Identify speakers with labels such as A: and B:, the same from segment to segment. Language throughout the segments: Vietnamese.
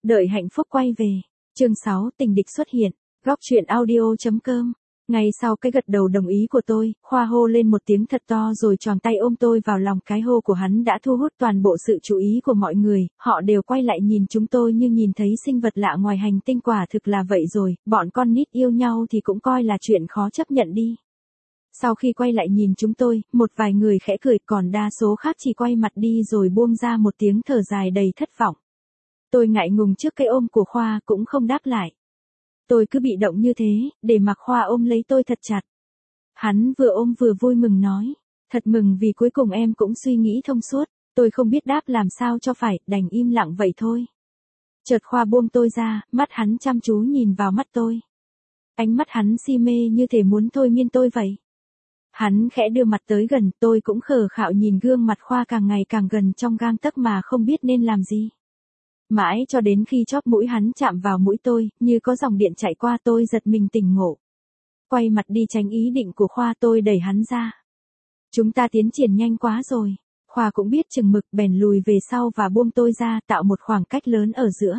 A: Đợi hạnh phúc quay về. Chương 6, tình địch xuất hiện. Góc truyện audio.com. Ngay sau cái gật đầu đồng ý của tôi, Khoa hô lên một tiếng thật to rồi tròn tay ôm tôi vào lòng. Cái hô của hắn đã thu hút toàn bộ sự chú ý của mọi người, họ đều quay lại nhìn chúng tôi như nhìn thấy sinh vật lạ ngoài hành tinh. Quả thực là vậy rồi, bọn con nít yêu nhau thì cũng coi là chuyện khó chấp nhận đi. Sau khi quay lại nhìn chúng tôi, một vài người khẽ cười, còn đa số khác chỉ quay mặt đi rồi buông ra một tiếng thở dài đầy thất vọng. Tôi ngại ngùng trước cái ôm của Khoa cũng không đáp lại. Tôi cứ bị động như thế, để mặc Khoa ôm lấy tôi thật chặt. Hắn vừa ôm vừa vui mừng nói, thật mừng vì cuối cùng em cũng suy nghĩ thông suốt. Tôi không biết đáp làm sao cho phải, đành im lặng vậy thôi. Chợt Khoa buông tôi ra, mắt hắn chăm chú nhìn vào mắt tôi. Ánh mắt hắn si mê như thể muốn thôi miên tôi vậy. Hắn khẽ đưa mặt tới gần, tôi cũng khờ khạo nhìn gương mặt Khoa càng ngày càng gần trong gang tấc mà không biết nên làm gì. Mãi cho đến khi chóp mũi hắn chạm vào mũi tôi, như có dòng điện chạy qua, tôi giật mình tỉnh ngộ. Quay mặt đi tránh ý định của Khoa, tôi đẩy hắn ra. Chúng ta tiến triển nhanh quá rồi. Khoa cũng biết chừng mực, bèn lùi về sau và buông tôi ra, tạo một khoảng cách lớn ở giữa.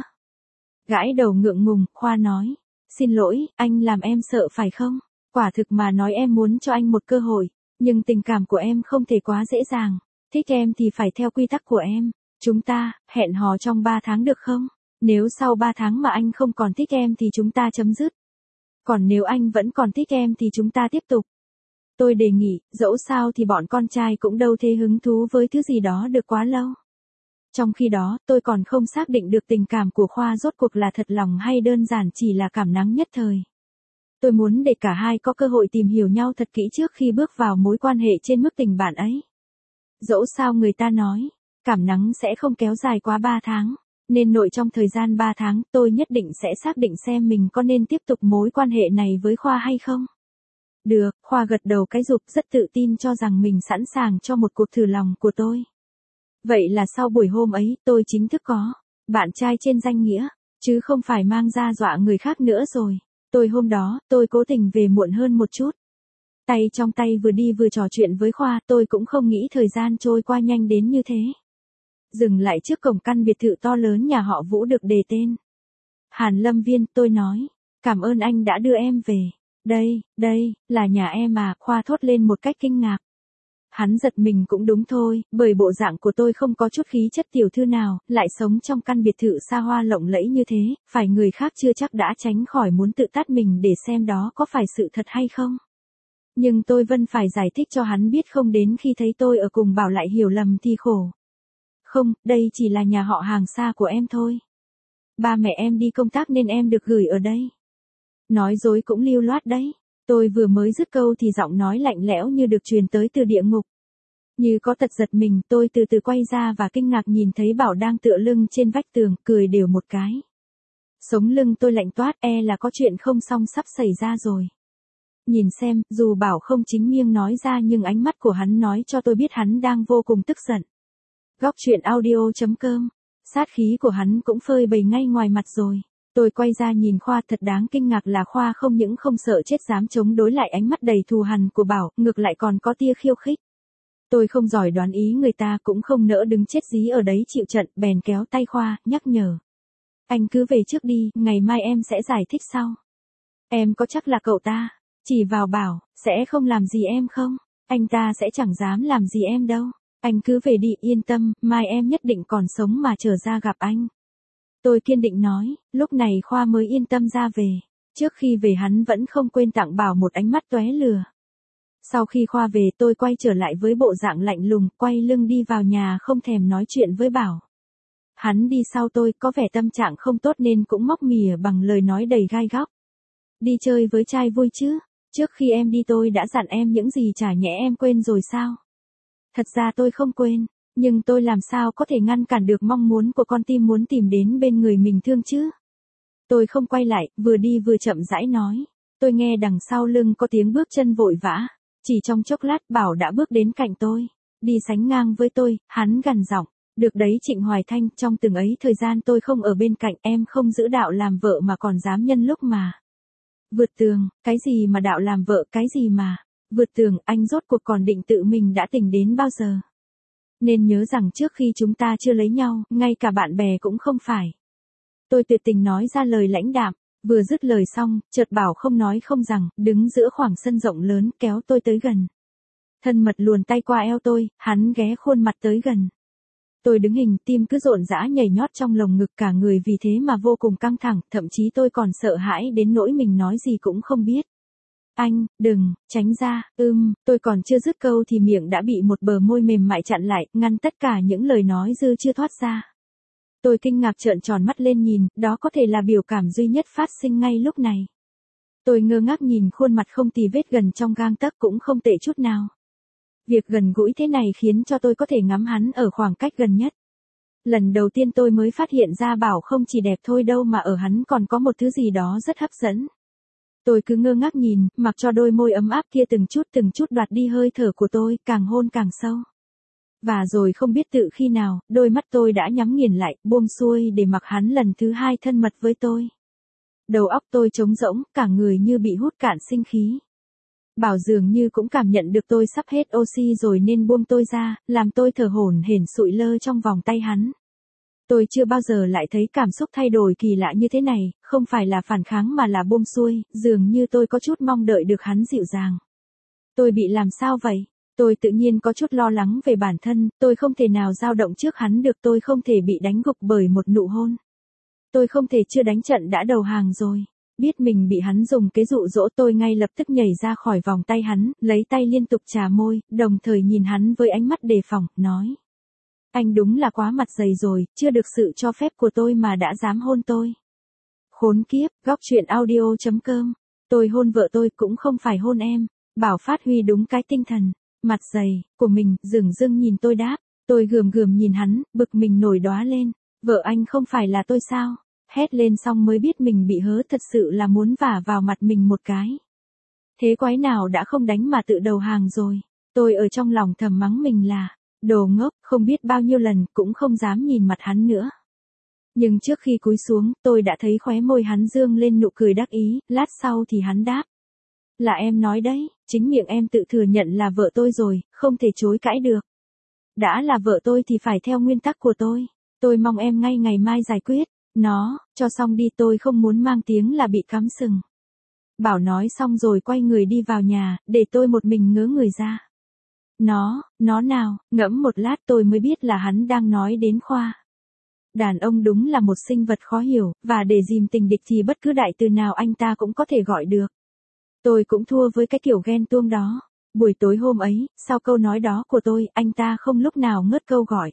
A: Gãi đầu ngượng ngùng, Khoa nói, xin lỗi, anh làm em sợ phải không? Quả thực mà nói em muốn cho anh một cơ hội, nhưng tình cảm của em không thể quá dễ dàng. Thích em thì phải theo quy tắc của em. Chúng ta, hẹn hò trong 3 tháng được không? Nếu sau 3 tháng mà anh không còn thích em thì chúng ta chấm dứt. Còn nếu anh vẫn còn thích em thì chúng ta tiếp tục. Tôi đề nghị, dẫu sao thì bọn con trai cũng đâu thế hứng thú với thứ gì đó được quá lâu. Trong khi đó, tôi còn không xác định được tình cảm của Khoa rốt cuộc là thật lòng hay đơn giản chỉ là cảm nắng nhất thời. Tôi muốn để cả hai có cơ hội tìm hiểu nhau thật kỹ trước khi bước vào mối quan hệ trên mức tình bạn ấy. Dẫu sao người ta nói, cảm nắng sẽ không kéo dài quá 3 tháng, nên nội trong thời gian 3 tháng tôi nhất định sẽ xác định xem mình có nên tiếp tục mối quan hệ này với Khoa hay không. Được, Khoa gật đầu cái rụp, rất tự tin cho rằng mình sẵn sàng cho một cuộc thử lòng của tôi. Vậy là sau buổi hôm ấy, tôi chính thức có bạn trai trên danh nghĩa, chứ không phải mang ra dọa người khác nữa rồi. Hôm đó, tôi cố tình về muộn hơn một chút. Tay trong tay vừa đi vừa trò chuyện với Khoa, tôi cũng không nghĩ thời gian trôi qua nhanh đến như thế. Dừng lại trước cổng căn biệt thự to lớn nhà họ Vũ được đề tên Hàn Lâm Viên, tôi nói, cảm ơn anh đã đưa em về. Đây, là nhà em à, Khoa thốt lên một cách kinh ngạc. Hắn giật mình cũng đúng thôi, bởi bộ dạng của tôi không có chút khí chất tiểu thư nào, lại sống trong căn biệt thự xa hoa lộng lẫy như thế, phải người khác chưa chắc đã tránh khỏi muốn tự tát mình để xem đó có phải sự thật hay không. Nhưng tôi vẫn phải giải thích cho hắn biết, không đến khi thấy tôi ở cùng bảo lại hiểu lầm thì khổ. Không, đây chỉ là nhà họ hàng xa của em thôi. Ba mẹ em đi công tác nên em được gửi ở đây. Nói dối cũng lưu loát đấy. Tôi vừa mới dứt câu thì giọng nói lạnh lẽo như được truyền tới từ địa ngục. Như có tật giật mình, tôi từ từ quay ra và kinh ngạc nhìn thấy Bảo đang tựa lưng trên vách tường, cười đều một cái. Sống lưng tôi lạnh toát, là có chuyện không xong sắp xảy ra rồi. Nhìn xem, dù Bảo không chính miệng nói ra nhưng ánh mắt của hắn nói cho tôi biết hắn đang vô cùng tức giận. Góc truyện audio.com. Sát khí của hắn cũng phơi bày ngay ngoài mặt rồi. Tôi quay ra nhìn Khoa, thật đáng kinh ngạc là Khoa không những không sợ chết dám chống đối lại ánh mắt đầy thù hằn của Bảo, ngược lại còn có tia khiêu khích. Tôi không giỏi đoán ý người ta cũng không nỡ đứng chết dí ở đấy chịu trận, bèn kéo tay Khoa, nhắc nhở. Anh cứ về trước đi, ngày mai em sẽ giải thích sau. Em có chắc là cậu ta, chỉ vào Bảo, sẽ không làm gì em không? Anh ta sẽ chẳng dám làm gì em đâu. Anh cứ về đi, yên tâm, mai em nhất định còn sống mà trở ra gặp anh. Tôi kiên định nói, lúc này Khoa mới yên tâm ra về. Trước khi về hắn vẫn không quên tặng Bảo một ánh mắt tóe lửa. Sau khi Khoa về tôi quay trở lại với bộ dạng lạnh lùng, quay lưng đi vào nhà không thèm nói chuyện với Bảo. Hắn đi sau tôi, có vẻ tâm trạng không tốt nên cũng móc mỉa bằng lời nói đầy gai góc. Đi chơi với trai vui chứ, trước khi em đi tôi đã dặn em những gì, chả nhẽ em quên rồi sao? Thật ra tôi không quên, nhưng tôi làm sao có thể ngăn cản được mong muốn của con tim muốn tìm đến bên người mình thương chứ? Tôi không quay lại, vừa đi vừa chậm rãi nói. Tôi nghe đằng sau lưng có tiếng bước chân vội vã. Chỉ trong chốc lát Bảo đã bước đến cạnh tôi. Đi sánh ngang với tôi, hắn gằn giọng. Được đấy Trịnh Hoài Thanh, trong từng ấy thời gian tôi không ở bên cạnh em không giữ đạo làm vợ mà còn dám nhân lúc mà vượt tường, cái gì mà đạo làm vợ, cái gì mà vượt tường, anh rốt cuộc còn định tự mình đã tình đến bao giờ? Nên nhớ rằng trước khi chúng ta chưa lấy nhau, ngay cả bạn bè cũng không phải. Tôi tuyệt tình nói ra lời lãnh đạm, vừa dứt lời xong, chợt bảo không nói không rằng, đứng giữa khoảng sân rộng lớn kéo tôi tới gần. Thân mật luồn tay qua eo tôi, hắn ghé khuôn mặt tới gần. Tôi đứng hình, tim cứ rộn rã nhảy nhót trong lồng ngực, cả người vì thế mà vô cùng căng thẳng, thậm chí tôi còn sợ hãi đến nỗi mình nói gì cũng không biết. Anh, đừng, tránh ra, tôi còn chưa dứt câu thì miệng đã bị một bờ môi mềm mại chặn lại, ngăn tất cả những lời nói dư chưa thoát ra. Tôi kinh ngạc trợn tròn mắt lên nhìn, đó có thể là biểu cảm duy nhất phát sinh ngay lúc này. Tôi ngơ ngác nhìn khuôn mặt không tì vết gần trong gang tấc cũng không tệ chút nào. Việc gần gũi thế này khiến cho tôi có thể ngắm hắn ở khoảng cách gần nhất. Lần đầu tiên tôi mới phát hiện ra Bảo không chỉ đẹp thôi đâu mà ở hắn còn có một thứ gì đó rất hấp dẫn. Tôi cứ ngơ ngác nhìn, mặc cho đôi môi ấm áp kia từng chút đoạt đi hơi thở của tôi, càng hôn càng sâu. Và rồi không biết tự khi nào, đôi mắt tôi đã nhắm nghiền lại, buông xuôi để mặc hắn lần thứ hai thân mật với tôi. Đầu óc tôi trống rỗng, cả người như bị hút cạn sinh khí. Bảo dường như cũng cảm nhận được tôi sắp hết oxy rồi nên buông tôi ra, làm tôi thở hổn hển sụi lơ trong vòng tay hắn. Tôi chưa bao giờ lại thấy cảm xúc thay đổi kỳ lạ như thế này, không phải là phản kháng mà là buông xuôi, dường như tôi có chút mong đợi được hắn dịu dàng. Tôi bị làm sao vậy? Tôi tự nhiên có chút lo lắng về bản thân, tôi không thể nào dao động trước hắn được, tôi không thể bị đánh gục bởi một nụ hôn. Tôi không thể chưa đánh trận đã đầu hàng rồi. Biết mình bị hắn dùng cái dụ dỗ, tôi ngay lập tức nhảy ra khỏi vòng tay hắn, lấy tay liên tục chà môi, đồng thời nhìn hắn với ánh mắt đề phòng, nói. Anh đúng là quá mặt dày rồi, chưa được sự cho phép của tôi mà đã dám hôn tôi. Khốn kiếp, góc truyện audio.com. Tôi hôn vợ tôi cũng không phải hôn em. Bảo phát huy đúng cái tinh thần, mặt dày, của mình, dửng dưng nhìn tôi đáp. Tôi gườm nhìn hắn, bực mình nổi đóa lên. Vợ anh không phải là tôi sao? Hét lên xong mới biết mình bị hớ, thật sự là muốn vả vào mặt mình một cái. Thế quái nào đã không đánh mà tự đầu hàng rồi. Tôi ở trong lòng thầm mắng mình là đồ ngốc, không biết bao nhiêu lần, cũng không dám nhìn mặt hắn nữa. Nhưng trước khi cúi xuống, tôi đã thấy khóe môi hắn dương lên nụ cười đắc ý, lát sau thì hắn đáp. Là em nói đấy, chính miệng em tự thừa nhận là vợ tôi rồi, không thể chối cãi được. Đã là vợ tôi thì phải theo nguyên tắc của tôi mong em ngay ngày mai giải quyết. Nó, cho xong đi, tôi không muốn mang tiếng là bị cắm sừng. Bảo nói xong rồi quay người đi vào nhà, để tôi một mình ngớ người ra. Nó nào, ngẫm một lát tôi mới biết là hắn đang nói đến Khoa. Đàn ông đúng là một sinh vật khó hiểu, và để dìm tình địch thì bất cứ đại từ nào anh ta cũng có thể gọi được. Tôi cũng thua với cái kiểu ghen tuông đó. Buổi tối hôm ấy, sau câu nói đó của tôi, anh ta không lúc nào ngớt câu gọi.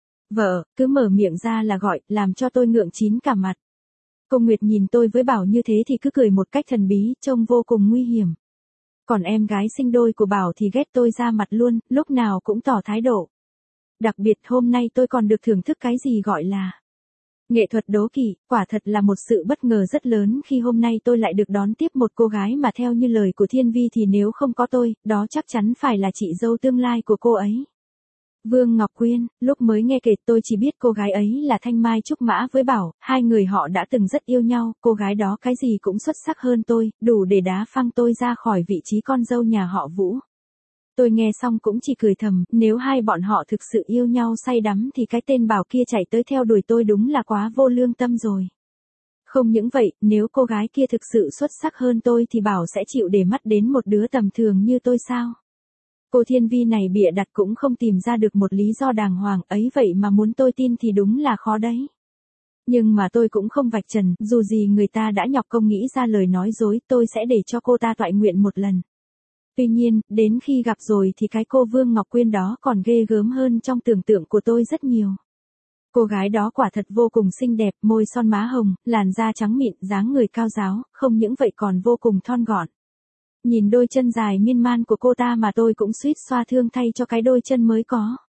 A: Vợ, cứ mở miệng ra là gọi, làm cho tôi ngượng chín cả mặt. Cô Nguyệt nhìn tôi với Bảo như thế thì cứ cười một cách thần bí, trông vô cùng nguy hiểm. Còn em gái sinh đôi của Bảo thì ghét tôi ra mặt luôn, lúc nào cũng tỏ thái độ. Đặc biệt hôm nay tôi còn được thưởng thức cái gì gọi là nghệ thuật đố kỵ, quả thật là một sự bất ngờ rất lớn khi hôm nay tôi lại được đón tiếp một cô gái mà theo như lời của Thiên Vi thì nếu không có tôi, đó chắc chắn phải là chị dâu tương lai của cô ấy. Vương Ngọc Quyên, lúc mới nghe kể tôi chỉ biết cô gái ấy là Thanh Mai Trúc Mã với Bảo, hai người họ đã từng rất yêu nhau, cô gái đó cái gì cũng xuất sắc hơn tôi, đủ để đá phăng tôi ra khỏi vị trí con dâu nhà họ Vũ. Tôi nghe xong cũng chỉ cười thầm, nếu hai bọn họ thực sự yêu nhau say đắm thì cái tên Bảo kia chạy tới theo đuổi tôi đúng là quá vô lương tâm rồi. Không những vậy, nếu cô gái kia thực sự xuất sắc hơn tôi thì Bảo sẽ chịu để mắt đến một đứa tầm thường như tôi sao? Cô Thiên Vi này bịa đặt cũng không tìm ra được một lý do đàng hoàng ấy, vậy mà muốn tôi tin thì đúng là khó đấy. Nhưng mà tôi cũng không vạch trần, dù gì người ta đã nhọc công nghĩ ra lời nói dối, tôi sẽ để cho cô ta toại nguyện một lần. Tuy nhiên, đến khi gặp rồi thì cái cô Vương Ngọc Quyên đó còn ghê gớm hơn trong tưởng tượng của tôi rất nhiều. Cô gái đó quả thật vô cùng xinh đẹp, môi son má hồng, làn da trắng mịn, dáng người cao ráo, không những vậy còn vô cùng thon gọn. Nhìn đôi chân dài miên man của cô ta mà tôi cũng suýt xoa thương thay cho cái đôi chân mới có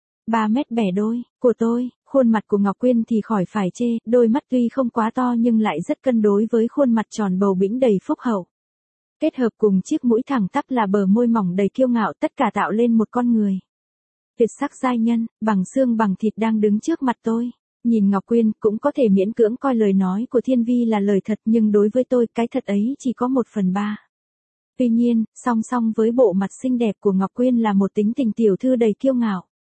A: 3 mét bẻ đôi của tôi. Khuôn mặt của Ngọc Quyên thì khỏi phải chê, đôi mắt tuy không quá to nhưng lại rất cân đối với khuôn mặt tròn bầu bĩnh đầy phúc hậu. Kết hợp cùng chiếc mũi thẳng tắp là bờ môi mỏng đầy kiêu ngạo, tất cả tạo lên một con người tuyệt sắc giai nhân, bằng xương bằng thịt đang đứng trước mặt tôi. Nhìn Ngọc Quyên, cũng có thể miễn cưỡng coi lời nói của Thiên Vi là lời thật, nhưng đối với tôi, cái thật ấy chỉ có 1/3. Tuy nhiên, song song với bộ mặt xinh đẹp của Ngọc Quyên là một tính tình tiểu thư đầy kiêu ngạo.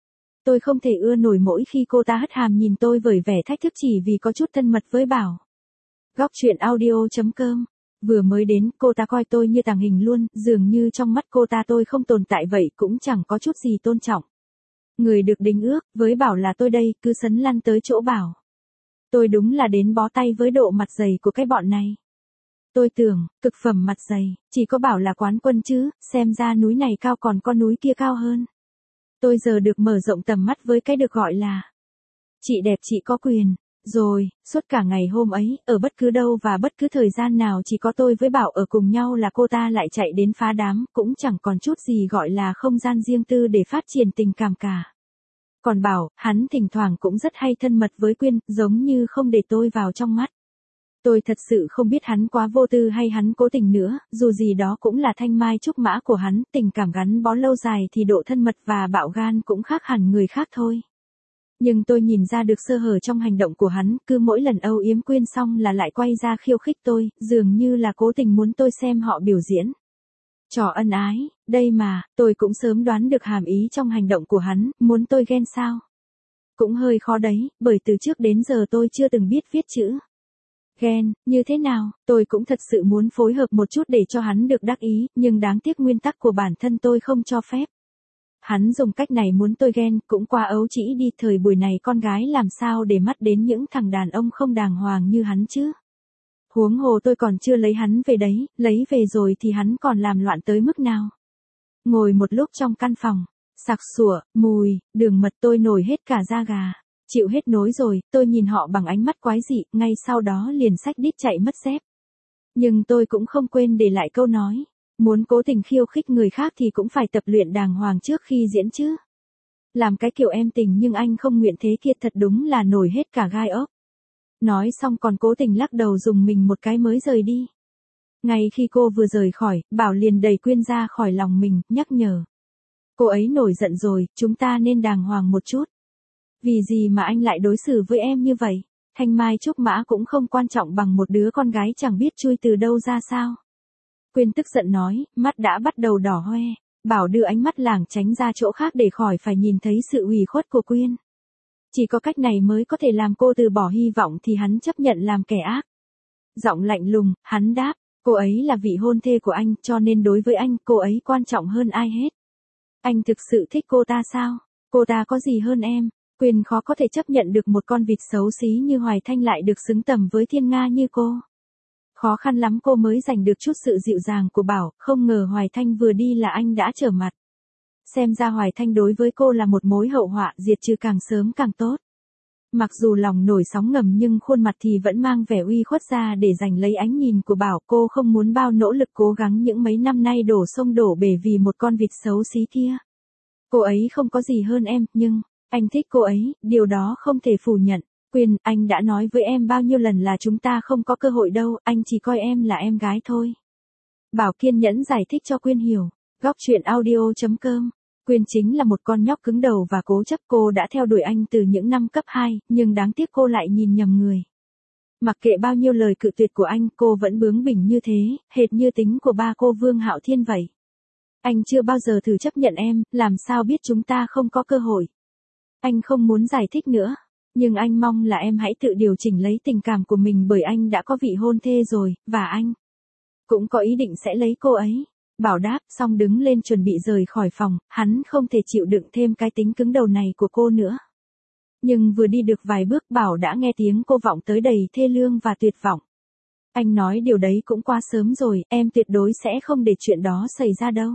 A: Tôi không thể ưa nổi mỗi khi cô ta hất hàm nhìn tôi với vẻ thách thức chỉ vì có chút thân mật với Bảo. Góc truyện audio.com. Vừa mới đến, cô ta coi tôi như tàng hình luôn, dường như trong mắt cô ta tôi không tồn tại vậy, cũng chẳng có chút gì tôn trọng. Người được đính ước, với Bảo là tôi đây, cứ sấn lăn tới chỗ Bảo. Tôi đúng là đến bó tay với độ mặt dày của cái bọn này. Tôi tưởng, cực phẩm mặt dày, chỉ có Bảo là quán quân chứ, xem ra núi này cao còn con núi kia cao hơn. Tôi giờ được mở rộng tầm mắt với cái được gọi là chị đẹp chị có quyền. Rồi, suốt cả ngày hôm ấy, ở bất cứ đâu và bất cứ thời gian nào chỉ có tôi với Bảo ở cùng nhau là cô ta lại chạy đến phá đám, cũng chẳng còn chút gì gọi là không gian riêng tư để phát triển tình cảm cả. Còn Bảo, hắn thỉnh thoảng cũng rất hay thân mật với Quyên, giống như không để tôi vào trong mắt. Tôi thật sự không biết hắn quá vô tư hay hắn cố tình nữa, dù gì đó cũng là thanh mai trúc mã của hắn, tình cảm gắn bó lâu dài thì độ thân mật và bạo gan cũng khác hẳn người khác thôi. Nhưng tôi nhìn ra được sơ hở trong hành động của hắn, cứ mỗi lần âu yếm Quyên xong là lại quay ra khiêu khích tôi, dường như là cố tình muốn tôi xem họ biểu diễn. Trò ân ái, đây mà, tôi cũng sớm đoán được hàm ý trong hành động của hắn, muốn tôi ghen sao? Cũng hơi khó đấy, bởi từ trước đến giờ tôi chưa từng biết viết chữ. Ghen, như thế nào, tôi cũng thật sự muốn phối hợp một chút để cho hắn được đắc ý, nhưng đáng tiếc nguyên tắc của bản thân tôi không cho phép. Hắn dùng cách này muốn tôi ghen, cũng qua ấu trĩ đi, thời buổi này con gái làm sao để mắt đến những thằng đàn ông không đàng hoàng như hắn chứ. Huống hồ tôi còn chưa lấy hắn về đấy, lấy về rồi thì hắn còn làm loạn tới mức nào. Ngồi một lúc trong căn phòng, sặc sủa, mùi, đường mật tôi nổi hết cả da gà. Chịu hết nối rồi, tôi nhìn họ bằng ánh mắt quái dị, ngay sau đó liền xách đít chạy mất dép. Nhưng tôi cũng không quên để lại câu nói. Muốn cố tình khiêu khích người khác thì cũng phải tập luyện đàng hoàng trước khi diễn chứ. Làm cái kiểu em tình nhưng anh không nguyện thế kia thật đúng là nổi hết cả gai ốc. Nói xong còn cố tình lắc đầu dùng mình một cái mới rời đi. Ngay khi cô vừa rời khỏi, Bảo liền đẩy Quyên ra khỏi lòng mình, nhắc nhở. Cô ấy nổi giận rồi, chúng ta nên đàng hoàng một chút. Vì gì mà anh lại đối xử với em như vậy? Thanh mai trúc mã cũng không quan trọng bằng một đứa con gái chẳng biết chui từ đâu ra sao. Quyên tức giận nói, mắt đã bắt đầu đỏ hoe. Bảo đưa ánh mắt lảng tránh ra chỗ khác để khỏi phải nhìn thấy sự ủy khuất của Quyên. Chỉ có cách này mới có thể làm cô từ bỏ hy vọng thì hắn chấp nhận làm kẻ ác. Giọng lạnh lùng, hắn đáp, cô ấy là vị hôn thê của anh, cho nên đối với anh, cô ấy quan trọng hơn ai hết. Anh thực sự thích cô ta sao? Cô ta có gì hơn em? Quyên khó có thể chấp nhận được một con vịt xấu xí như Hoài Thanh lại được xứng tầm với thiên nga như cô. Khó khăn lắm cô mới giành được chút sự dịu dàng của Bảo, không ngờ Hoài Thanh vừa đi là anh đã trở mặt. Xem ra Hoài Thanh đối với cô là một mối hậu họa, diệt trừ càng sớm càng tốt. Mặc dù lòng nổi sóng ngầm nhưng khuôn mặt thì vẫn mang vẻ uy khuất ra để giành lấy ánh nhìn của Bảo. Cô không muốn bao nỗ lực cố gắng những mấy năm nay đổ sông đổ bể vì một con vịt xấu xí kia. Cô ấy không có gì hơn em, nhưng anh thích cô ấy, điều đó không thể phủ nhận. Quyên, anh đã nói với em bao nhiêu lần là chúng ta không có cơ hội đâu, anh chỉ coi em là em gái thôi. Bảo kiên nhẫn giải thích cho Quyên hiểu. Góc truyện audio.com. Quyên chính là một con nhóc cứng đầu và cố chấp, cô đã theo đuổi anh từ những năm cấp 2, nhưng đáng tiếc cô lại nhìn nhầm người. Mặc kệ bao nhiêu lời cự tuyệt của anh, cô vẫn bướng bỉnh như thế, hệt như tính của ba cô Vương Hạo Thiên vậy. Anh chưa bao giờ thử chấp nhận em, làm sao biết chúng ta không có cơ hội. Anh không muốn giải thích nữa. Nhưng anh mong là em hãy tự điều chỉnh lấy tình cảm của mình bởi anh đã có vị hôn thê rồi, và anh cũng có ý định sẽ lấy cô ấy. Bảo đáp xong đứng lên chuẩn bị rời khỏi phòng, hắn không thể chịu đựng thêm cái tính cứng đầu này của cô nữa. Nhưng vừa đi được vài bước Bảo đã nghe tiếng cô vọng tới đầy thê lương và tuyệt vọng. Anh nói điều đấy cũng quá sớm rồi, em tuyệt đối sẽ không để chuyện đó xảy ra đâu.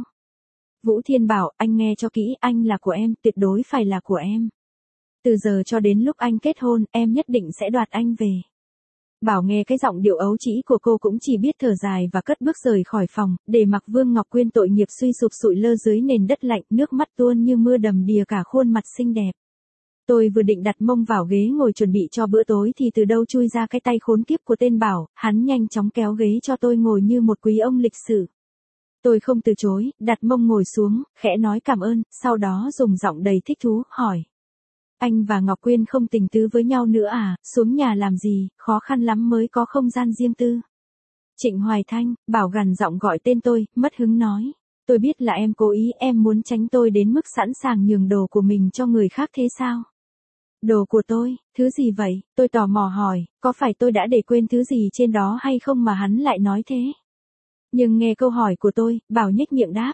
A: Vũ Thiên bảo, anh nghe cho kỹ, anh là của em, tuyệt đối phải là của em. Từ giờ cho đến lúc anh kết hôn, em nhất định sẽ đoạt anh về. Bảo nghe cái giọng điệu ấu trĩ của cô cũng chỉ biết thở dài và cất bước rời khỏi phòng, để mặc Vương Ngọc Quyên tội nghiệp suy sụp sụi lơ dưới nền đất lạnh, nước mắt tuôn như mưa đầm đìa cả khuôn mặt xinh đẹp. Tôi vừa định đặt mông vào ghế ngồi chuẩn bị cho bữa tối thì từ đâu chui ra cái tay khốn kiếp của tên Bảo, hắn nhanh chóng kéo ghế cho tôi ngồi như một quý ông lịch sử. Tôi không từ chối, đặt mông ngồi xuống, khẽ nói cảm ơn, sau đó dùng giọng đầy thích thú, hỏi. Anh và Ngọc Quyên không tình tứ với nhau nữa à, xuống nhà làm gì, khó khăn lắm mới có không gian riêng tư. Trịnh Hoài Thanh, Bảo gằn giọng gọi tên tôi, mất hứng nói. tôi biết là em cố ý, em muốn tránh tôi đến mức sẵn sàng nhường đồ của mình cho người khác thế sao? Đồ của tôi, thứ gì vậy? Tôi tò mò hỏi, có phải tôi đã để quên thứ gì trên đó hay không mà hắn lại nói thế? Nhưng nghe câu hỏi của tôi, Bảo nhếch miệng đáp,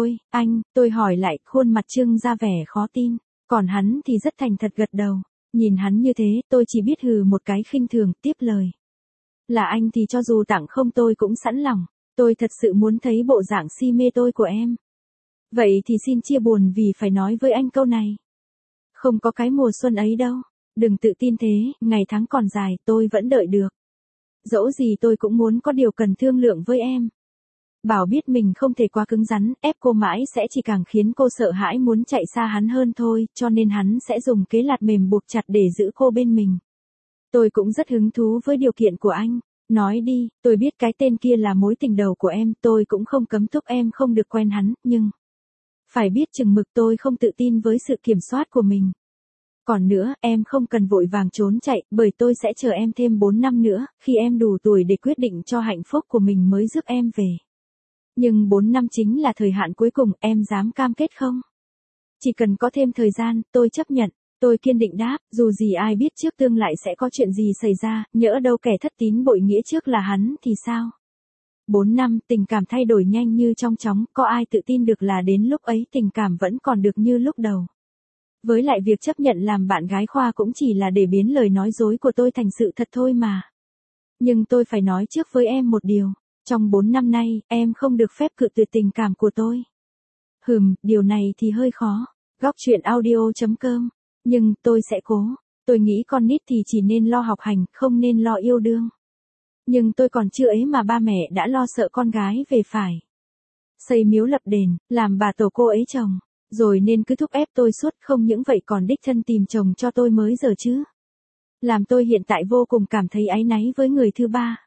A: tôi hỏi lại, khuôn mặt trưng ra vẻ khó tin, còn hắn thì rất thành thật gật đầu. Nhìn hắn như thế, tôi chỉ biết hừ một cái khinh thường, tiếp lời. Là anh thì cho dù tặng không tôi cũng sẵn lòng, tôi thật sự muốn thấy bộ dạng si mê tôi của em. Vậy thì xin chia buồn vì phải nói với anh câu này. Không có cái mùa xuân ấy đâu, đừng tự tin thế, ngày tháng còn dài, tôi vẫn đợi được. Dẫu gì tôi cũng muốn có điều cần thương lượng với em. Bảo biết mình không thể quá cứng rắn, ép cô mãi sẽ chỉ càng khiến cô sợ hãi muốn chạy xa hắn hơn thôi, cho nên hắn sẽ dùng kế lạt mềm buộc chặt để giữ cô bên mình. Tôi cũng rất hứng thú với điều kiện của anh. Nói đi, tôi biết cái tên kia là mối tình đầu của em, tôi cũng không cấm thúc em không được quen hắn, nhưng phải biết chừng mực, tôi không tự tin với sự kiểm soát của mình. Còn nữa, em không cần vội vàng trốn chạy, bởi tôi sẽ chờ em thêm 4 năm nữa, khi em đủ tuổi để quyết định cho hạnh phúc của mình mới giúp em về. Nhưng 4 năm chính là thời hạn cuối cùng, em dám cam kết không? Chỉ cần có thêm thời gian, tôi chấp nhận. Tôi kiên định đáp, dù gì ai biết trước tương lại sẽ có chuyện gì xảy ra, nhỡ đâu kẻ thất tín bội nghĩa trước là hắn thì sao? 4 năm, tình cảm thay đổi nhanh như trong chóng, có ai tự tin được là đến lúc ấy tình cảm vẫn còn được như lúc đầu. Với lại việc chấp nhận làm bạn gái Khoa cũng chỉ là để biến lời nói dối của tôi thành sự thật thôi mà. Nhưng tôi phải nói trước với em một điều, trong 4 năm nay, em không được phép cự tuyệt tình cảm của tôi. Điều này thì hơi khó. Góc truyện audio.com. Nhưng, tôi sẽ cố. Tôi nghĩ con nít thì chỉ nên lo học hành, không nên lo yêu đương. Nhưng tôi còn chưa ấy mà ba mẹ đã lo sợ con gái về phải xây miếu lập đền, làm bà tổ cô ấy chồng. Rồi nên cứ thúc ép tôi suốt, không những vậy còn đích thân tìm chồng cho tôi mới giờ chứ. Làm tôi hiện tại vô cùng cảm thấy áy náy với người thứ ba.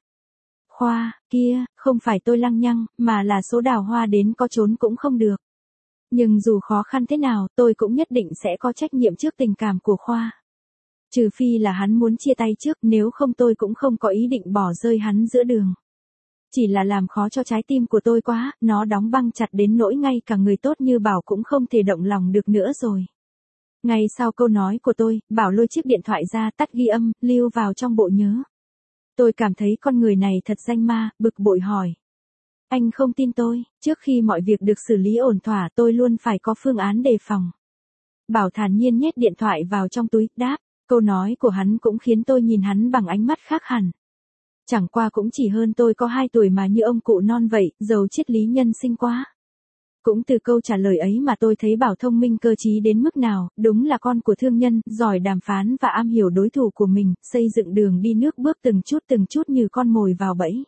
A: Khoa, kia, không phải tôi lăng nhăng, mà là số đào hoa đến có trốn cũng không được. Nhưng dù khó khăn thế nào, tôi cũng nhất định sẽ có trách nhiệm trước tình cảm của Khoa. Trừ phi là hắn muốn chia tay trước, nếu không tôi cũng không có ý định bỏ rơi hắn giữa đường. Chỉ là làm khó cho trái tim của tôi quá, nó đóng băng chặt đến nỗi ngay cả người tốt như Bảo cũng không thể động lòng được nữa rồi. Ngay sau câu nói của tôi, Bảo lôi chiếc điện thoại ra, tắt ghi âm, lưu vào trong bộ nhớ. Tôi cảm thấy con người này thật danh ma, bực bội hỏi. Anh không tin tôi, trước khi mọi việc được xử lý ổn thỏa tôi luôn phải có phương án đề phòng. Bảo thản nhiên nhét điện thoại vào trong túi, đáp, câu nói của hắn cũng khiến tôi nhìn hắn bằng ánh mắt khác hẳn. Chẳng qua cũng chỉ hơn tôi có 2 tuổi mà như ông cụ non vậy, giàu triết lý nhân sinh quá. Cũng từ câu trả lời ấy mà tôi thấy Bảo thông minh cơ trí đến mức nào, đúng là con của thương nhân, giỏi đàm phán và am hiểu đối thủ của mình, xây dựng đường đi nước bước từng chút như con mồi vào bẫy.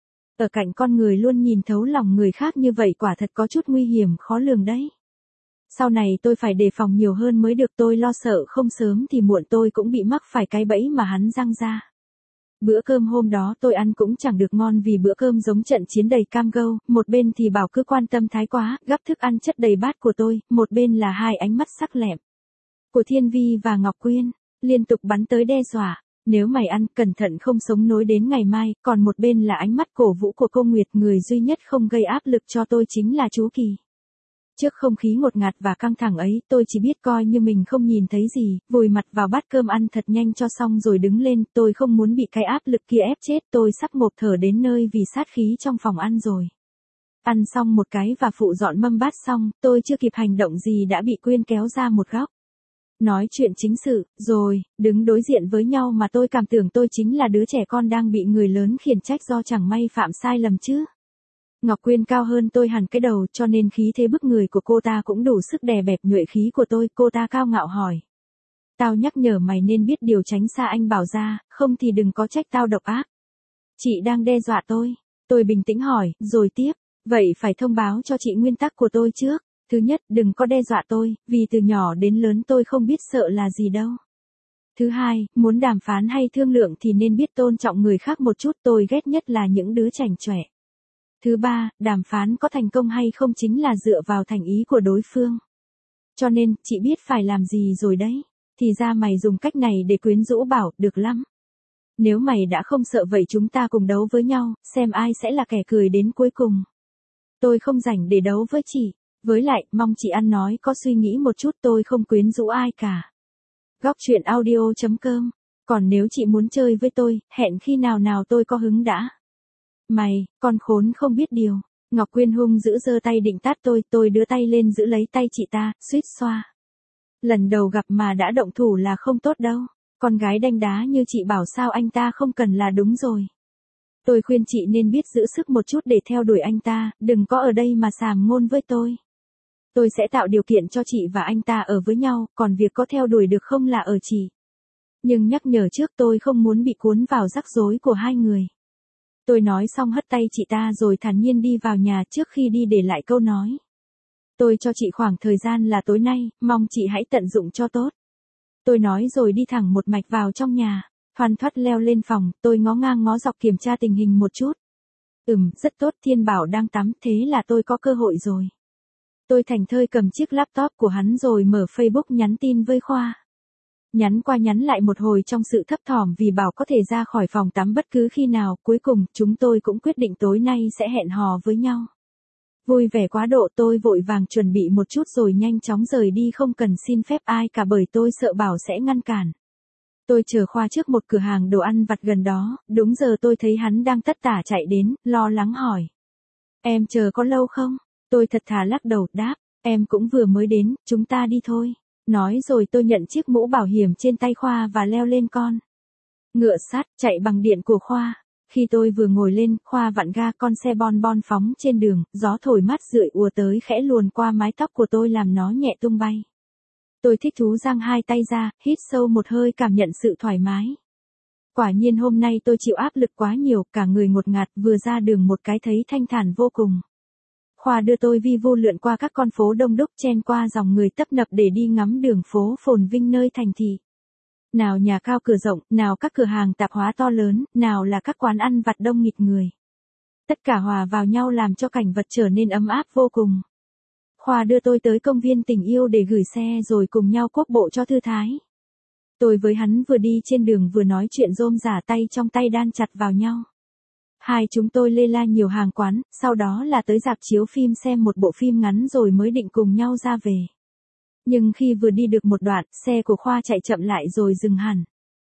A: Ở cạnh con người luôn nhìn thấu lòng người khác như vậy quả thật có chút nguy hiểm khó lường đấy. Sau này tôi phải đề phòng nhiều hơn mới được, tôi lo sợ không sớm thì muộn tôi cũng bị mắc phải cái bẫy mà hắn giăng ra. Bữa cơm hôm đó tôi ăn cũng chẳng được ngon vì bữa cơm giống trận chiến đầy cam go, một bên thì Bảo cứ quan tâm thái quá, gắp thức ăn chất đầy bát của tôi, một bên là 2 ánh mắt sắc lẹm của Thiên Vi và Ngọc Quyên, liên tục bắn tới đe dọa. Nếu mày ăn, cẩn thận không sống nối đến ngày mai, còn một bên là ánh mắt cổ vũ của cô Nguyệt, người duy nhất không gây áp lực cho tôi chính là chú Kỳ. Trước không khí ngột ngạt và căng thẳng ấy, tôi chỉ biết coi như mình không nhìn thấy gì, vùi mặt vào bát cơm ăn thật nhanh cho xong rồi đứng lên, tôi không muốn bị cái áp lực kia ép chết, tôi sắp ngộp thở đến nơi vì sát khí trong phòng ăn rồi. Ăn xong một cái và phụ dọn mâm bát xong, tôi chưa kịp hành động gì đã bị Quyên kéo ra một góc. Nói chuyện chính sự, rồi, đứng đối diện với nhau mà tôi cảm tưởng tôi chính là đứa trẻ con đang bị người lớn khiển trách do chẳng may phạm sai lầm chứ. Ngọc Quyên cao hơn tôi hẳn cái đầu cho nên khí thế bức người của cô ta cũng đủ sức đè bẹp nhuệ khí của tôi, cô ta cao ngạo hỏi. Tao nhắc nhở mày nên biết điều tránh xa anh Bảo ra, không thì đừng có trách tao độc ác. Chị đang đe dọa tôi bình tĩnh hỏi, rồi tiếp, vậy phải thông báo cho chị nguyên tắc của tôi trước. Thứ nhất, đừng có đe dọa tôi, vì từ nhỏ đến lớn tôi không biết sợ là gì đâu. Thứ hai, muốn đàm phán hay thương lượng thì nên biết tôn trọng người khác một chút, tôi ghét nhất là những đứa chảnh chọe. Thứ ba, đàm phán có thành công hay không chính là dựa vào thành ý của đối phương. Cho nên, chị biết phải làm gì rồi đấy. Thì ra mày dùng cách này để quyến rũ Bảo, được lắm. Nếu mày đã không sợ vậy chúng ta cùng đấu với nhau, xem ai sẽ là kẻ cười đến cuối cùng. tôi không rảnh để đấu với chị. Với lại, mong chị ăn nói có suy nghĩ một chút, tôi không quyến rũ ai cả. Góc truyện audio.com. Còn nếu chị muốn chơi với tôi, hẹn khi nào nào tôi có hứng đã. Mày, con khốn không biết điều. Ngọc Quyên hung dữ giơ tay định tát tôi đưa tay lên giữ lấy tay chị ta, suýt xoa. Lần đầu gặp mà đã động thủ là không tốt đâu. Con gái đanh đá như chị bảo sao anh ta không cần là đúng rồi. Tôi khuyên chị nên biết giữ sức một chút để theo đuổi anh ta, đừng có ở đây mà sàm ngôn với tôi. Tôi sẽ tạo điều kiện cho chị và anh ta ở với nhau, còn việc có theo đuổi được không là ở chị. Nhưng nhắc nhở trước, tôi không muốn bị cuốn vào rắc rối của hai người. Tôi nói xong hất tay chị ta rồi thản nhiên đi vào nhà, trước khi đi để lại câu nói. Tôi cho chị khoảng thời gian là tối nay, mong chị hãy tận dụng cho tốt. Tôi nói rồi đi thẳng một mạch vào trong nhà. Thoăn thoắt leo lên phòng, tôi ngó ngang ngó dọc kiểm tra tình hình một chút. Rất tốt, Thiên Bảo đang tắm, thế là tôi có cơ hội rồi. Tôi thành thơi cầm chiếc laptop của hắn rồi mở Facebook nhắn tin với Khoa. Nhắn qua nhắn lại một hồi trong sự thấp thỏm vì bảo có thể ra khỏi phòng tắm bất cứ khi nào, cuối cùng chúng tôi cũng quyết định tối nay sẽ hẹn hò với nhau. Vui vẻ quá độ, tôi vội vàng chuẩn bị một chút rồi nhanh chóng rời đi không cần xin phép ai cả bởi tôi sợ Bảo sẽ ngăn cản. Tôi chờ Khoa trước một cửa hàng đồ ăn vặt gần đó, đúng giờ tôi thấy hắn đang tất tả chạy đến, lo lắng hỏi. Em chờ có lâu không? Tôi thật thà lắc đầu, đáp, em cũng vừa mới đến, chúng ta đi thôi. Nói rồi tôi nhận chiếc mũ bảo hiểm trên tay Khoa và leo lên con ngựa sắt chạy bằng điện của Khoa. Khi tôi vừa ngồi lên, Khoa vặn ga, con xe bon bon phóng trên đường, gió thổi mát rượi ùa tới khẽ luồn qua mái tóc của tôi làm nó nhẹ tung bay. Tôi thích thú giang hai tay ra, hít sâu một hơi cảm nhận sự thoải mái. Quả nhiên hôm nay tôi chịu áp lực quá nhiều, cả người ngột ngạt, vừa ra đường một cái thấy thanh thản vô cùng. Khoa đưa tôi vi vu lượn qua các con phố đông đúc, chen qua dòng người tấp nập để đi ngắm đường phố phồn vinh nơi thành thị. Nào nhà cao cửa rộng, nào các cửa hàng tạp hóa to lớn, nào là các quán ăn vặt đông nghịt người. Tất cả hòa vào nhau làm cho cảnh vật trở nên ấm áp vô cùng. Khoa đưa tôi tới công viên tình yêu để gửi xe rồi cùng nhau cuốc bộ cho thư thái. Tôi với hắn vừa đi trên đường vừa nói chuyện rôm rả, tay trong tay đan chặt vào nhau. Hai chúng tôi lê la nhiều hàng quán, sau đó là tới rạp chiếu phim xem một bộ phim ngắn rồi mới định cùng nhau ra về. Nhưng khi vừa đi được một đoạn, xe của Khoa chạy chậm lại rồi dừng hẳn.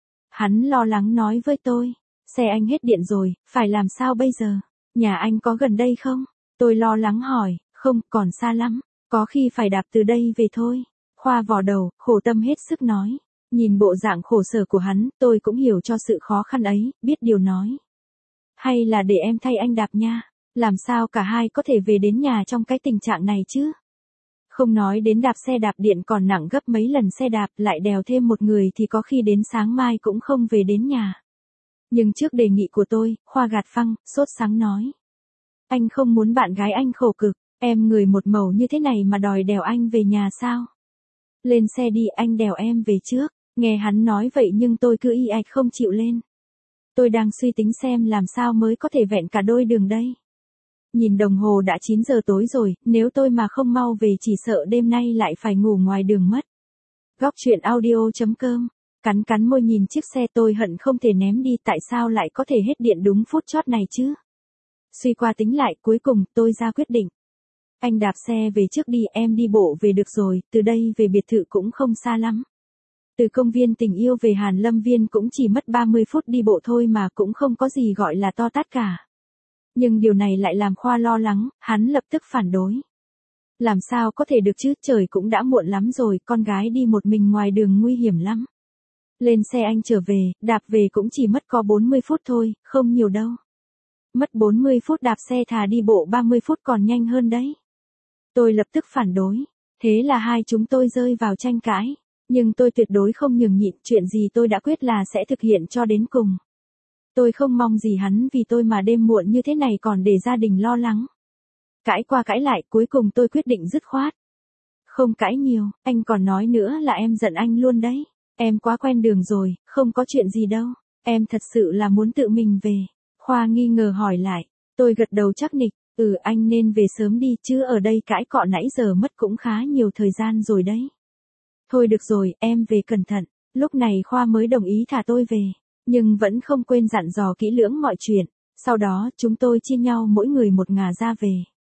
A: Hắn lo lắng nói với tôi, xe anh hết điện rồi, phải làm sao bây giờ? Nhà anh có gần đây không? Tôi lo lắng hỏi, không, còn xa lắm, có khi phải đạp từ đây về thôi. Khoa vò đầu, khổ tâm hết sức nói. Nhìn bộ dạng khổ sở của hắn, tôi cũng hiểu cho sự khó khăn ấy, biết điều nói. Hay là để em thay anh đạp nha, làm sao cả hai có thể về đến nhà trong cái tình trạng này chứ? Không nói đến đạp xe đạp điện còn nặng gấp mấy lần xe đạp, lại đèo thêm một người thì có khi đến sáng mai cũng không về đến nhà. Nhưng trước đề nghị của tôi, Khoa gạt phăng, sốt sắng nói. Anh không muốn bạn gái anh khổ cực, em người một màu như thế này mà đòi đèo anh về nhà sao? Lên xe đi, anh đèo em về trước. Nghe hắn nói vậy nhưng tôi cứ y ạch không chịu lên. Tôi đang suy tính xem làm sao mới có thể vẹn cả đôi đường đây. Nhìn đồng hồ đã 9 giờ tối rồi, nếu tôi mà không mau về chỉ sợ đêm nay lại phải ngủ ngoài đường mất. Góc truyện audio.com. Cắn môi nhìn chiếc xe, tôi hận không thể ném đi, tại sao lại có thể hết điện đúng phút chót này chứ? Suy qua tính lại, cuối cùng tôi ra quyết định. Anh đạp xe về trước đi, em đi bộ về được rồi, từ đây về biệt thự cũng không xa lắm. Từ công viên tình yêu về Hàn Lâm Viên cũng chỉ mất 30 phút đi bộ thôi mà cũng không có gì gọi là to tát cả. Nhưng điều này lại làm Khoa lo lắng, hắn lập tức phản đối. Làm sao có thể được chứ, trời cũng đã muộn lắm rồi, con gái đi một mình ngoài đường nguy hiểm lắm. Lên xe anh trở về, đạp về cũng chỉ mất có 40 phút thôi, không nhiều đâu. Mất 40 phút đạp xe thà đi bộ 30 phút còn nhanh hơn đấy. Tôi lập tức phản đối, thế là hai chúng tôi rơi vào tranh cãi. Nhưng tôi tuyệt đối không nhường nhịn, chuyện gì tôi đã quyết là sẽ thực hiện cho đến cùng. Tôi không mong gì hắn vì tôi mà đêm muộn như thế này còn để gia đình lo lắng. Cãi qua cãi lại, cuối cùng tôi quyết định dứt khoát. Không cãi nhiều, anh còn nói nữa là em giận anh luôn đấy. Em quá quen đường rồi, không có chuyện gì đâu. Em thật sự là muốn tự mình về. Khoa nghi ngờ hỏi lại, tôi gật đầu chắc nịch, anh nên về sớm đi chứ ở đây cãi cọ nãy giờ mất cũng khá nhiều thời gian rồi đấy. Thôi được rồi, em về cẩn thận. Lúc này Khoa mới đồng ý thả tôi về, nhưng vẫn không quên dặn dò kỹ lưỡng mọi chuyện. Sau đó chúng tôi chia nhau mỗi người một ngả ra về.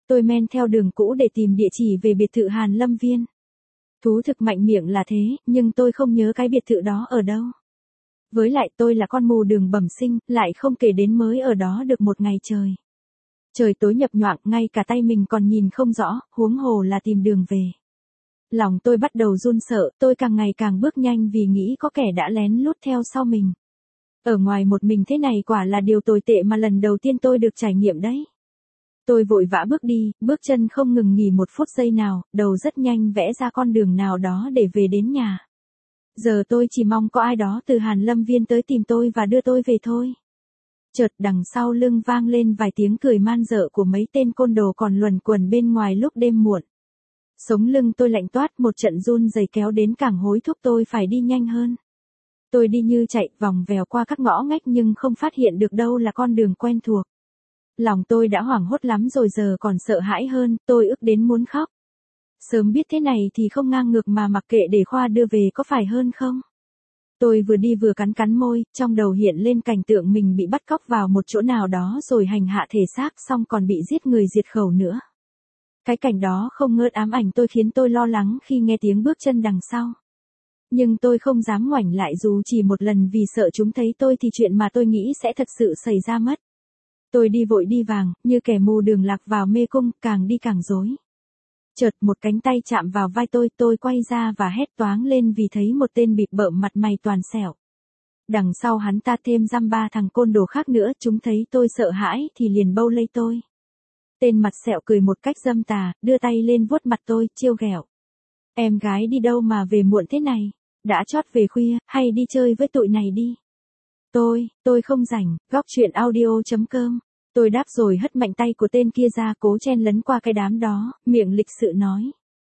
A: Tôi men theo đường cũ để tìm địa chỉ về biệt thự Hàn Lâm Viên. Thú thực mạnh miệng là thế, nhưng tôi không nhớ cái biệt thự đó ở đâu. Với lại tôi là con mù đường bẩm sinh, lại không kể đến mới ở đó được một ngày trời. Trời tối nhập nhoạng, ngay cả tay mình còn nhìn không rõ, huống hồ là tìm đường về. Lòng tôi bắt đầu run sợ, tôi càng ngày càng bước nhanh vì nghĩ có kẻ đã lén lút theo sau mình. Ở ngoài một mình thế này quả là điều tồi tệ mà lần đầu tiên tôi được trải nghiệm đấy. Tôi vội vã bước đi, bước chân không ngừng nghỉ một phút giây nào, đầu rất nhanh vẽ ra con đường nào đó để về đến nhà. Giờ tôi chỉ mong có ai đó từ Hàn Lâm Viên tới tìm tôi và đưa tôi về thôi. Chợt đằng sau lưng vang lên vài tiếng cười man dợ của mấy tên côn đồ còn luẩn quẩn bên ngoài lúc đêm muộn. Sống lưng tôi lạnh toát, một trận run rẩy kéo đến càng hối thúc tôi phải đi nhanh hơn. Tôi đi như chạy vòng vèo qua các ngõ ngách nhưng không phát hiện được đâu là con đường quen thuộc. Lòng tôi đã hoảng hốt lắm rồi giờ còn sợ hãi hơn, tôi ức đến muốn khóc. Sớm biết thế này thì không ngang ngược mà mặc kệ để Khoa đưa về có phải hơn không? Tôi vừa đi vừa cắn cắn môi, trong đầu hiện lên cảnh tượng mình bị bắt cóc vào một chỗ nào đó rồi hành hạ thể xác xong còn bị giết người diệt khẩu nữa. Cái cảnh đó không ngớt ám ảnh tôi khiến tôi lo lắng khi nghe tiếng bước chân đằng sau. Nhưng tôi không dám ngoảnh lại dù chỉ một lần vì sợ chúng thấy tôi thì chuyện mà tôi nghĩ sẽ thật sự xảy ra mất. Tôi đi vội đi vàng, như kẻ mù đường lạc vào mê cung, càng đi càng rối. Chợt một cánh tay chạm vào vai tôi quay ra và hét toáng lên vì thấy một tên bịp bợm mặt mày toàn sẹo. Đằng sau hắn ta thêm dăm ba thằng côn đồ khác nữa, chúng thấy tôi sợ hãi thì liền bâu lấy tôi. Tên mặt sẹo cười một cách dâm tà, đưa tay lên vuốt mặt tôi, trêu ghẹo. Em gái đi đâu mà về muộn thế này? Đã chót về khuya, hay đi chơi với tụi này đi? Tôi không rảnh, góc chuyện audio.com. Tôi đáp rồi hất mạnh tay của tên kia ra cố chen lấn qua cái đám đó, miệng lịch sự nói.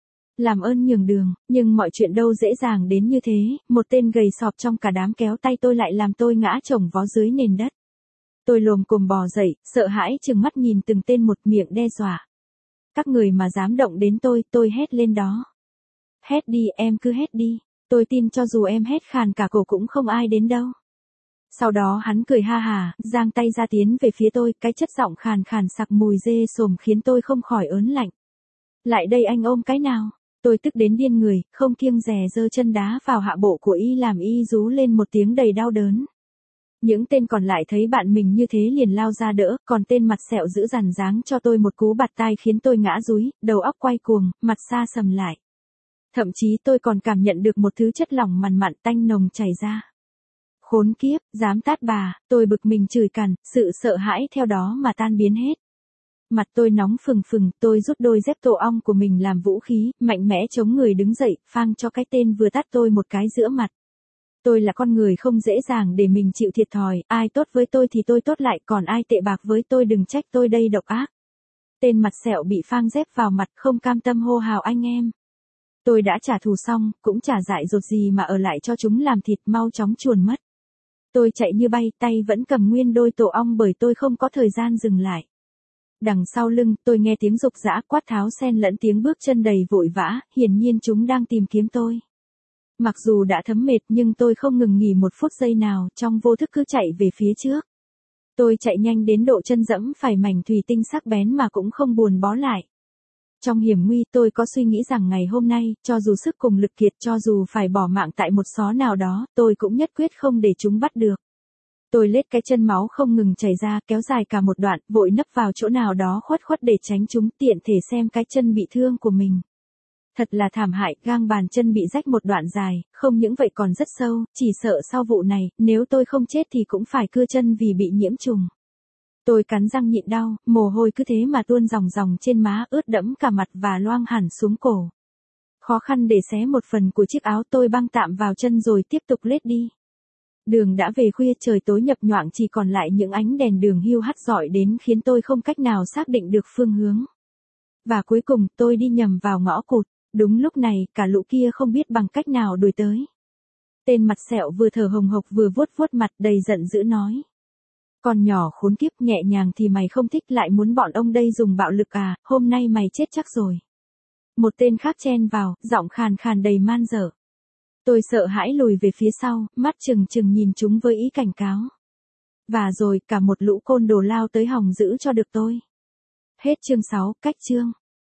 A: Làm ơn nhường đường, nhưng mọi chuyện đâu dễ dàng đến như thế, một tên gầy sọp trong cả đám kéo tay tôi lại làm tôi ngã chồng vó dưới nền đất. Tôi lồm cồm bò dậy, sợ hãi trừng mắt nhìn từng tên một miệng đe dọa. Các người mà dám động đến tôi hét lên đó. Hét đi, em cứ hét đi, tôi tin cho dù em hét khàn cả cổ cũng không ai đến đâu. Sau đó hắn cười ha hả, giang tay ra tiến về phía tôi, cái chất giọng khàn khàn sặc mùi dê sồm khiến tôi không khỏi ớn lạnh. Lại đây anh ôm cái nào, tôi tức đến điên người, không kiêng dè giơ chân đá vào hạ bộ của y làm y rú lên một tiếng đầy đau đớn. Những tên còn lại thấy bạn mình như thế liền lao ra đỡ, còn tên mặt sẹo giữ dằn giáng cho tôi một cú bạt tai khiến tôi ngã dúi, đầu óc quay cuồng, mặt xa sầm lại. Thậm chí tôi còn cảm nhận được một thứ chất lỏng mằn mặn tanh nồng chảy ra. Khốn kiếp, dám tát bà, tôi bực mình chửi cằn, sự sợ hãi theo đó mà tan biến hết. Mặt tôi nóng phừng phừng, tôi rút đôi dép tổ ong của mình làm vũ khí, mạnh mẽ chống người đứng dậy, phang cho cái tên vừa tát tôi một cái giữa mặt. Tôi là con người không dễ dàng để mình chịu thiệt thòi, ai tốt với tôi thì tôi tốt lại, còn ai tệ bạc với tôi đừng trách tôi đây độc ác. Tên mặt sẹo bị phang dép vào mặt không cam tâm hô hào anh em. Tôi đã trả thù xong, cũng chả dại dột gì mà ở lại cho chúng làm thịt, mau chóng chuồn mất. Tôi chạy như bay, tay vẫn cầm nguyên đôi tổ ong bởi tôi không có thời gian dừng lại. Đằng sau lưng, tôi nghe tiếng rục rã quát tháo xen lẫn tiếng bước chân đầy vội vã, hiển nhiên chúng đang tìm kiếm tôi. Mặc dù đã thấm mệt nhưng tôi không ngừng nghỉ một phút giây nào, trong vô thức cứ chạy về phía trước. Tôi chạy nhanh đến độ chân dẫm phải mảnh thủy tinh sắc bén mà cũng không buồn bó lại. Trong hiểm nguy tôi có suy nghĩ rằng ngày hôm nay, cho dù sức cùng lực kiệt, cho dù phải bỏ mạng tại một xó nào đó, tôi cũng nhất quyết không để chúng bắt được. Tôi lết cái chân máu không ngừng chảy ra, kéo dài cả một đoạn, vội nấp vào chỗ nào đó khuất khuất để tránh chúng, tiện thể xem cái chân bị thương của mình. Thật là thảm hại, gang bàn chân bị rách một đoạn dài, không những vậy còn rất sâu, chỉ sợ sau vụ này, nếu tôi không chết thì cũng phải cưa chân vì bị nhiễm trùng. Tôi cắn răng nhịn đau, mồ hôi cứ thế mà tuôn ròng ròng trên má, ướt đẫm cả mặt và loang hẳn xuống cổ. Khó khăn để xé một phần của chiếc áo tôi băng tạm vào chân rồi tiếp tục lết đi. Đường đã về khuya, trời tối nhập nhoạng, chỉ còn lại những ánh đèn đường hiu hắt rọi đến khiến tôi không cách nào xác định được phương hướng. Và cuối cùng tôi đi nhầm vào ngõ cụt. Đúng lúc này, cả lũ kia không biết bằng cách nào đuổi tới. Tên mặt sẹo vừa thở hồng hộc vừa vuốt vuốt mặt đầy giận dữ nói. Con nhỏ khốn kiếp, nhẹ nhàng thì mày không thích, lại muốn bọn ông đây dùng bạo lực à, hôm nay mày chết chắc rồi. Một tên khác chen vào, giọng khàn khàn đầy man dở. Tôi sợ hãi lùi về phía sau, mắt trừng trừng nhìn chúng với ý cảnh cáo. Và rồi cả một lũ côn đồ lao tới hòng giữ cho được tôi. Hết chương 6, cách chương.